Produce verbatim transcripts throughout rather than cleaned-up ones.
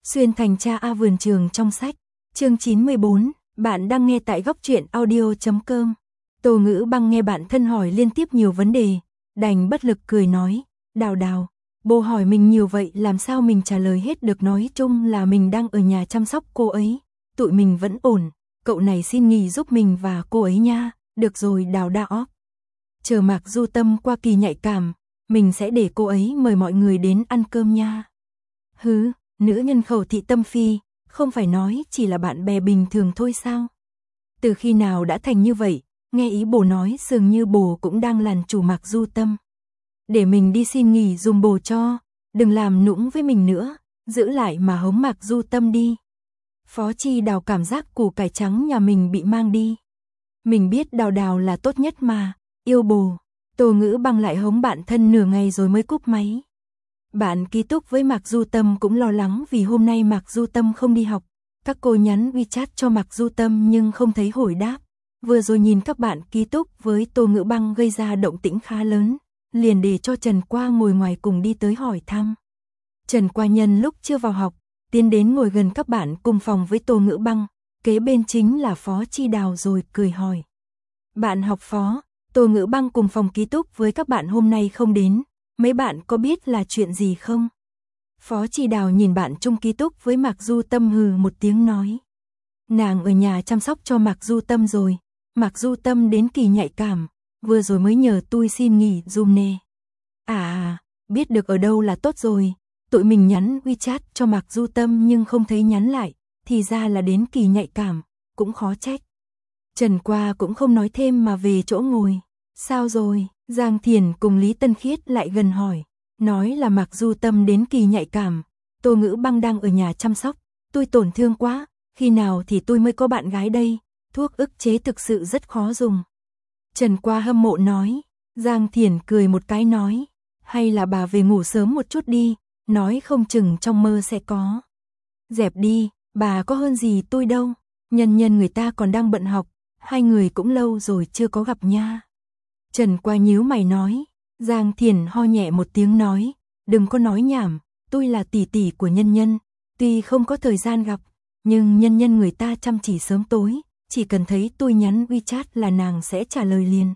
Xuyên thành cha A vườn trường trong sách. Chương chín mươi bốn, bạn đang nghe tại góc truyện audio chấm com. Tô Ngữ Băng nghe bạn thân hỏi liên tiếp nhiều vấn đề, đành bất lực cười nói, Đào Đào, bố hỏi mình nhiều vậy làm sao mình trả lời hết được, nói chung là mình đang ở nhà chăm sóc cô ấy, tụi mình vẫn ổn, cậu này xin nghỉ giúp mình và cô ấy nha, được rồi Đào Đào. Chờ Mạc Du Tâm qua kỳ nhạy cảm, mình sẽ để cô ấy mời mọi người đến ăn cơm nha. Hứ, nữ nhân khẩu thị tâm phi, không phải nói chỉ là bạn bè bình thường thôi sao? Từ khi nào đã thành như vậy, nghe ý bồ nói dường như bồ cũng đang làm chủ Mạc Du Tâm. Để mình đi xin nghỉ dùm bồ cho, đừng làm nũng với mình nữa, giữ lại mà hống Mạc Du Tâm đi. Phó Chi Đào cảm giác củ cải trắng nhà mình bị mang đi. Mình biết Đào Đào là tốt nhất mà, yêu bồ. Tô Ngữ Băng lại hống bạn thân nửa ngày rồi mới cúp máy. Bạn ký túc với Mạc Du Tâm cũng lo lắng vì hôm nay Mạc Du Tâm không đi học. Các cô nhắn WeChat cho Mạc Du Tâm nhưng không thấy hồi đáp. Vừa rồi nhìn các bạn ký túc với Tô Ngữ Băng gây ra động tĩnh khá lớn, liền để cho Trần Qua ngồi ngoài cùng đi tới hỏi thăm. Trần Qua nhân lúc chưa vào học, tiến đến ngồi gần các bạn cùng phòng với Tô Ngữ Băng, kế bên chính là Phó Chi Đào rồi cười hỏi. Bạn học Phó, Tô Ngữ Băng cùng phòng ký túc với các bạn hôm nay không đến, mấy bạn có biết là chuyện gì không? Phó Chi Đào nhìn bạn chung ký túc với Mạc Du Tâm hừ một tiếng nói. Nàng ở nhà chăm sóc cho Mạc Du Tâm rồi, Mạc Du Tâm đến kỳ nhạy cảm, vừa rồi mới nhờ tôi xin nghỉ dùm nè. À, biết được ở đâu là tốt rồi, tụi mình nhắn WeChat cho Mạc Du Tâm nhưng không thấy nhắn lại, thì ra là đến kỳ nhạy cảm, cũng khó trách. Trần Qua cũng không nói thêm mà về chỗ ngồi. Sao rồi? Giang Thiền cùng Lý Tân Khiết lại gần hỏi. Nói là Mạc Du Tâm đến kỳ nhạy cảm, Tô Ngữ Băng đang ở nhà chăm sóc, tôi tổn thương quá, khi nào thì tôi mới có bạn gái đây, thuốc ức chế thực sự rất khó dùng. Trần Qua hâm mộ nói. Giang Thiền cười một cái nói, hay là bà về ngủ sớm một chút đi, nói không chừng trong mơ sẽ có. Dẹp đi, bà có hơn gì tôi đâu, nhân nhân người ta còn đang bận học, hai người cũng lâu rồi chưa có gặp nha. Trần Qua nhíu mày nói. Giang Thiền ho nhẹ một tiếng nói, đừng có nói nhảm, tôi là tỷ tỷ của nhân nhân, tuy không có thời gian gặp, nhưng nhân nhân người ta chăm chỉ sớm tối, chỉ cần thấy tôi nhắn WeChat là nàng sẽ trả lời liền.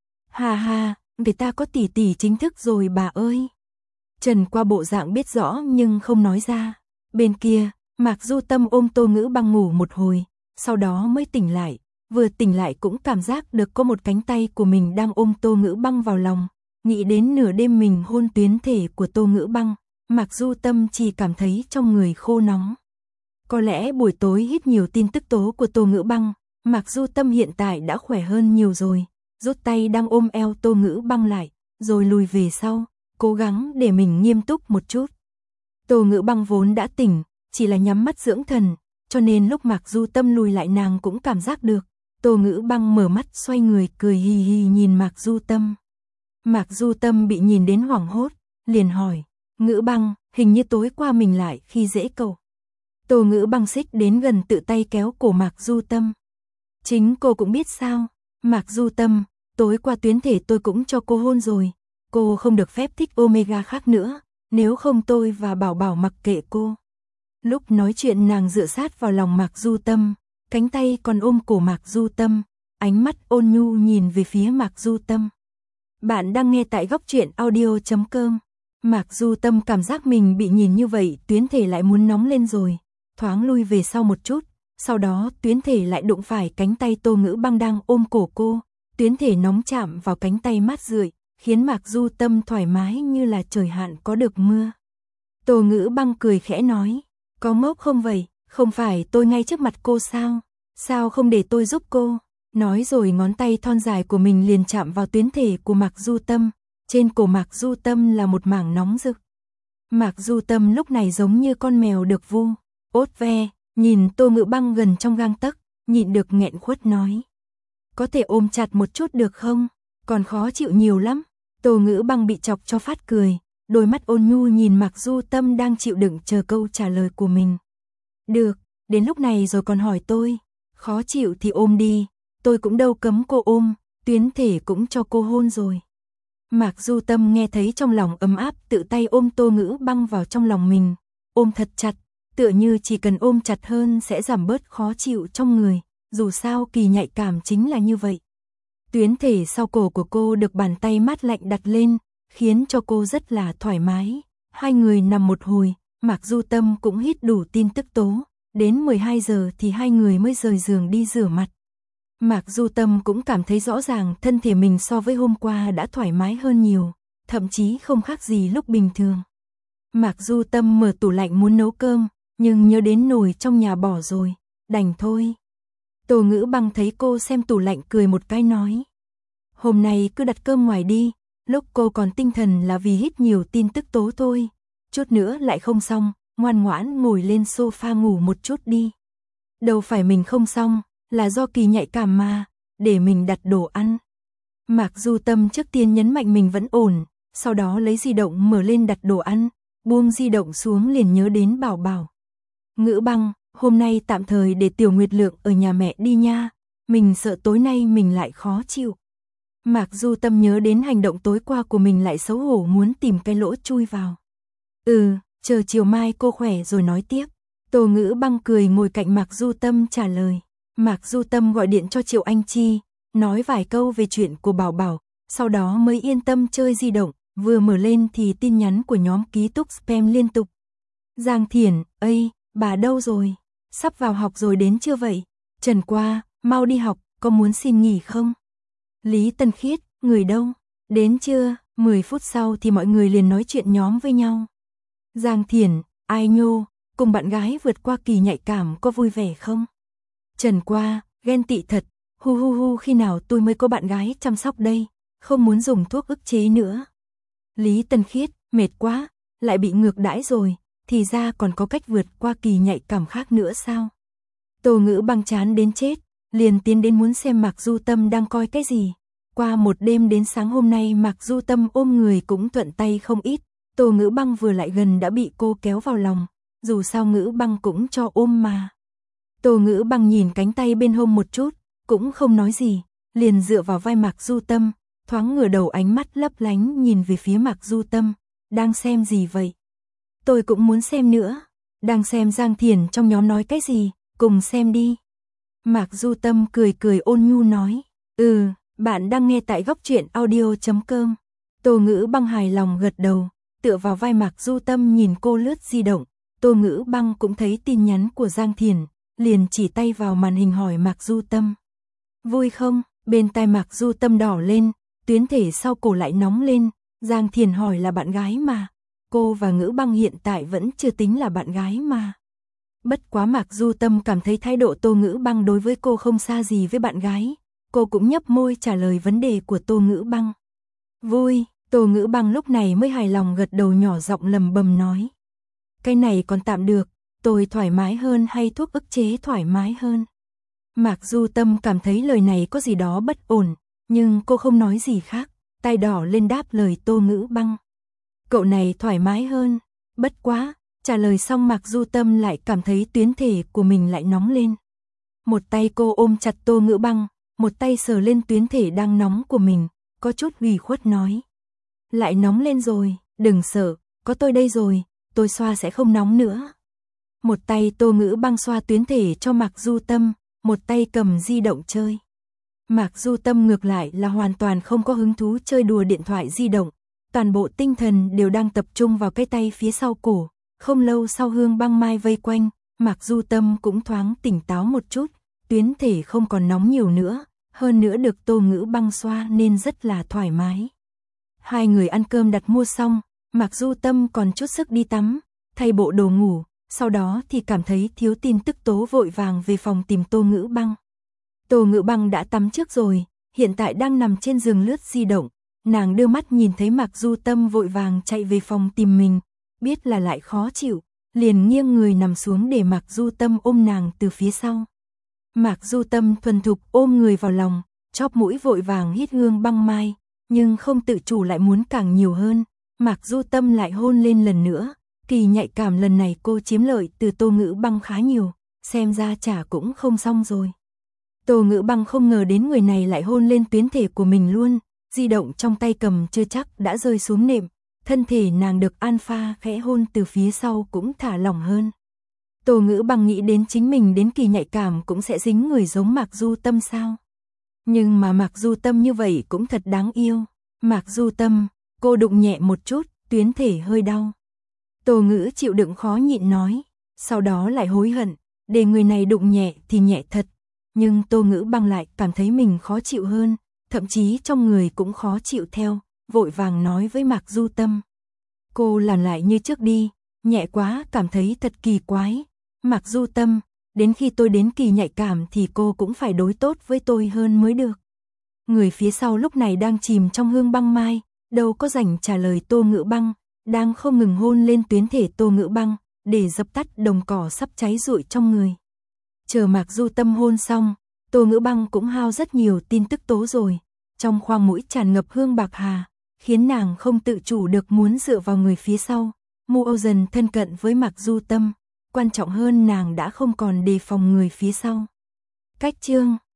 Hà hà, người ta có tỷ tỷ chính thức rồi bà ơi. Trần Qua bộ dạng biết rõ nhưng không nói ra. Bên kia, Mạc Du Tâm ôm Tô Ngữ Băng ngủ một hồi, sau đó mới tỉnh lại, vừa tỉnh lại cũng cảm giác được có một cánh tay của mình đang ôm Tô Ngữ Băng vào lòng. Nghĩ đến nửa đêm mình hôn tuyến thể của Tô Ngữ Băng, Mạc Du Tâm chỉ cảm thấy trong người khô nóng. Có lẽ buổi tối hít nhiều tin tức tố của Tô Ngữ Băng, Mạc Du Tâm hiện tại đã khỏe hơn nhiều rồi, rút tay đang ôm eo Tô Ngữ Băng lại, rồi lùi về sau, cố gắng để mình nghiêm túc một chút. Tô Ngữ Băng vốn đã tỉnh, chỉ là nhắm mắt dưỡng thần, cho nên lúc Mạc Du Tâm lùi lại nàng cũng cảm giác được. Tô Ngữ Băng mở mắt xoay người cười hì hì nhìn Mạc Du Tâm. Mạc Du Tâm bị nhìn đến hoảng hốt, liền hỏi, Ngữ Băng, hình như tối qua mình lại khi dễ cậu. Tô Ngữ Băng xích đến gần tự tay kéo cổ Mạc Du Tâm. Chính cô cũng biết sao, Mạc Du Tâm, tối qua tuyến thể tôi cũng cho cô hôn rồi, cô không được phép thích Omega khác nữa, nếu không tôi và Bảo Bảo mặc kệ cô. Lúc nói chuyện nàng dựa sát vào lòng Mạc Du Tâm, cánh tay còn ôm cổ Mạc Du Tâm, ánh mắt ôn nhu nhìn về phía Mạc Du Tâm. Bạn đang nghe tại góc truyện audio chấm com. Mạc Du Tâm cảm giác mình bị nhìn như vậy, tuyến thể lại muốn nóng lên rồi, thoáng lui về sau một chút, sau đó tuyến thể lại đụng phải cánh tay Tô Ngữ Băng đang ôm cổ cô, tuyến thể nóng chạm vào cánh tay mát rượi, khiến Mạc Du Tâm thoải mái như là trời hạn có được mưa. Tô Ngữ Băng cười khẽ nói, có ngốc không vậy, không phải tôi ngay trước mặt cô sao, sao không để tôi giúp cô? Nói rồi ngón tay thon dài của mình liền chạm vào tuyến thể của Mạc Du Tâm, trên cổ Mạc Du Tâm là một mảng nóng rực. Mạc Du Tâm lúc này giống như con mèo được vu, ốt ve, nhìn Tô Ngữ Băng gần trong gang tấc, nhịn được nghẹn khuất nói. Có thể ôm chặt một chút được không, còn khó chịu nhiều lắm. Tô Ngữ Băng bị chọc cho phát cười, đôi mắt ôn nhu nhìn Mạc Du Tâm đang chịu đựng chờ câu trả lời của mình. Được, đến lúc này rồi còn hỏi tôi, khó chịu thì ôm đi. Tôi cũng đâu cấm cô ôm, tuyến thể cũng cho cô hôn rồi. Mạc Du Tâm nghe thấy trong lòng ấm áp, tự tay ôm Tô Ngữ Băng vào trong lòng mình, ôm thật chặt, tựa như chỉ cần ôm chặt hơn sẽ giảm bớt khó chịu trong người, dù sao Kỳ nhạy cảm chính là như vậy. Tuyến thể sau cổ của cô được bàn tay mát lạnh đặt lên, khiến cho cô rất là thoải mái. Hai người nằm một hồi, Mạc Du Tâm cũng hít đủ tin tức tố, đến mười hai giờ thì hai người mới rời giường đi rửa mặt. Mạc Du Tâm cũng cảm thấy rõ ràng thân thể mình so với hôm qua đã thoải mái hơn nhiều, thậm chí không khác gì lúc bình thường. Mạc Du Tâm mở tủ lạnh muốn nấu cơm, nhưng nhớ đến nồi trong nhà bỏ rồi, đành thôi. Tô Ngữ Băng thấy cô xem tủ lạnh cười một cái nói. Hôm nay cứ đặt cơm ngoài đi, lúc cô còn tinh thần là vì hít nhiều tin tức tố thôi. Chút nữa lại không xong, ngoan ngoãn ngồi lên sofa ngủ một chút đi. Đâu phải mình không xong, là do Kỳ nhạy cảm mà, để mình đặt đồ ăn. Mạc Du Tâm trước tiên nhấn mạnh mình vẫn ổn, sau đó lấy di động mở lên đặt đồ ăn, buông di động xuống liền nhớ đến Bảo Bảo. Ngữ Băng, hôm nay tạm thời để Tiểu Nguyệt Lượng ở nhà mẹ đi nha, mình sợ tối nay mình lại khó chịu. Mạc Du Tâm nhớ đến hành động tối qua của mình lại xấu hổ muốn tìm cái lỗ chui vào. Ừ, chờ chiều mai cô khỏe rồi nói tiếp. Tô Ngữ Băng cười ngồi cạnh Mạc Du Tâm trả lời. Mạc Du Tâm gọi điện cho Triệu Anh Chi, nói vài câu về chuyện của Bảo Bảo, sau đó mới yên tâm chơi di động, vừa mở lên thì tin nhắn của nhóm ký túc spam liên tục. Giang Thiển, ây, bà đâu rồi? Sắp vào học rồi đến chưa vậy? Trần Qua, mau đi học, có muốn xin nghỉ không? Lý Tân Khiết, người đâu? Đến chưa? mười phút sau thì mọi người liền nói chuyện nhóm với nhau. Giang Thiển, ai nhô, cùng bạn gái vượt qua kỳ nhạy cảm có vui vẻ không? Trần Qua, ghen tị thật, hu hu hu khi nào tôi mới có bạn gái chăm sóc đây, không muốn dùng thuốc ức chế nữa. Lý Tân Khiết, mệt quá, lại bị ngược đãi rồi, thì ra còn có cách vượt qua kỳ nhạy cảm khác nữa sao? Tô Ngữ Băng chán đến chết, liền tiến đến muốn xem Mạc Du Tâm đang coi cái gì. Qua một đêm đến sáng hôm nay Mạc Du Tâm ôm người cũng thuận tay không ít, Tô Ngữ Băng vừa lại gần đã bị cô kéo vào lòng, dù sao Ngữ Băng cũng cho ôm mà. Tô Ngữ Băng nhìn cánh tay bên hông một chút, cũng không nói gì, liền dựa vào vai Mạc Du Tâm, thoáng ngửa đầu ánh mắt lấp lánh nhìn về phía Mạc Du Tâm, đang xem gì vậy? Tôi cũng muốn xem nữa, đang xem Giang Thiển trong nhóm nói cái gì, cùng xem đi. Mạc Du Tâm cười cười ôn nhu nói, ừ, bạn đang nghe tại góc truyện audio chấm com. Tô Ngữ Băng hài lòng gật đầu, tựa vào vai Mạc Du Tâm nhìn cô lướt di động, Tô Ngữ Băng cũng thấy tin nhắn của Giang Thiển, liền chỉ tay vào màn hình hỏi Mạc Du Tâm. Vui không? Bên tai Mạc Du Tâm đỏ lên, tuyến thể sau cổ lại nóng lên, Giang Thiển hỏi là bạn gái mà. Cô và Ngữ Băng hiện tại vẫn chưa tính là bạn gái mà. Bất quá Mạc Du Tâm cảm thấy thái độ Tô Ngữ Băng đối với cô không xa gì với bạn gái. Cô cũng nhấp môi trả lời vấn đề của Tô Ngữ Băng. Vui, Tô Ngữ Băng lúc này mới hài lòng gật đầu nhỏ giọng lầm bầm nói. Cái này còn tạm được, tôi thoải mái hơn hay thuốc ức chế thoải mái hơn? Mạc Du Tâm cảm thấy lời này có gì đó bất ổn, nhưng cô không nói gì khác, tay đỏ lên đáp lời Tô Ngữ Băng. Cậu này thoải mái hơn, bất quá, trả lời xong Mạc Du Tâm lại cảm thấy tuyến thể của mình lại nóng lên. Một tay cô ôm chặt Tô Ngữ Băng, một tay sờ lên tuyến thể đang nóng của mình, có chút ủy khuất nói. Lại nóng lên rồi, đừng sợ, có tôi đây rồi, tôi xoa sẽ không nóng nữa. Một tay Tô Ngữ Băng xoa tuyến thể cho Mạc Du Tâm, một tay cầm di động chơi. Mạc Du Tâm ngược lại là hoàn toàn không có hứng thú chơi đùa điện thoại di động, toàn bộ tinh thần đều đang tập trung vào cái tay phía sau cổ. Không lâu sau Hương Băng Mai vây quanh, Mạc Du Tâm cũng thoáng tỉnh táo một chút, tuyến thể không còn nóng nhiều nữa, hơn nữa được Tô Ngữ Băng xoa nên rất là thoải mái. Hai người ăn cơm đặt mua xong, Mạc Du Tâm còn chút sức đi tắm, thay bộ đồ ngủ, sau đó thì cảm thấy thiếu tin tức tố vội vàng về phòng tìm Tô Ngữ Băng. Tô Ngữ Băng đã tắm trước rồi, hiện tại đang nằm trên giường lướt di động, nàng đưa mắt nhìn thấy Mạc Du Tâm vội vàng chạy về phòng tìm mình, biết là lại khó chịu, liền nghiêng người nằm xuống để Mạc Du Tâm ôm nàng từ phía sau. Mạc Du Tâm thuần thục ôm người vào lòng, chóp mũi vội vàng hít Hương Băng Mai, nhưng không tự chủ lại muốn càng nhiều hơn, Mạc Du Tâm lại hôn lên lần nữa, kỳ nhạy cảm lần này cô chiếm lợi từ Tô Ngữ Băng khá nhiều, xem ra chả cũng không xong rồi. Tô Ngữ Băng không ngờ đến người này lại hôn lên tuyến thể của mình luôn, di động trong tay cầm chưa chắc đã rơi xuống nệm, thân thể nàng được Alpha khẽ hôn từ phía sau cũng thả lỏng hơn. Tô Ngữ Băng nghĩ đến chính mình đến kỳ nhạy cảm cũng sẽ dính người giống Mạc Du Tâm sao. Nhưng mà Mạc Du Tâm như vậy cũng thật đáng yêu. Mạc Du Tâm, cô đụng nhẹ một chút, tuyến thể hơi đau. Tô Ngữ chịu đựng khó nhịn nói, sau đó lại hối hận, để người này đụng nhẹ thì nhẹ thật. Nhưng Tô Ngữ Băng lại cảm thấy mình khó chịu hơn, thậm chí trong người cũng khó chịu theo, vội vàng nói với Mạc Du Tâm. Cô làm lại như trước đi, nhẹ quá cảm thấy thật kỳ quái. Mạc Du Tâm, đến khi tôi đến kỳ nhạy cảm thì cô cũng phải đối tốt với tôi hơn mới được. Người phía sau lúc này đang chìm trong hương băng mai, đâu có rảnh trả lời Tô Ngữ Băng, đang không ngừng hôn lên tuyến thể Tô Ngữ Băng, để dập tắt đồng cỏ sắp cháy rụi trong người. Chờ Mạc Du Tâm hôn xong, Tô Ngữ Băng cũng hao rất nhiều tin tức tố rồi, trong khoang mũi tràn ngập hương bạc hà, khiến nàng không tự chủ được muốn dựa vào người phía sau, mua dần thân cận với Mạc Du Tâm, quan trọng hơn nàng đã không còn đề phòng người phía sau. Cách chương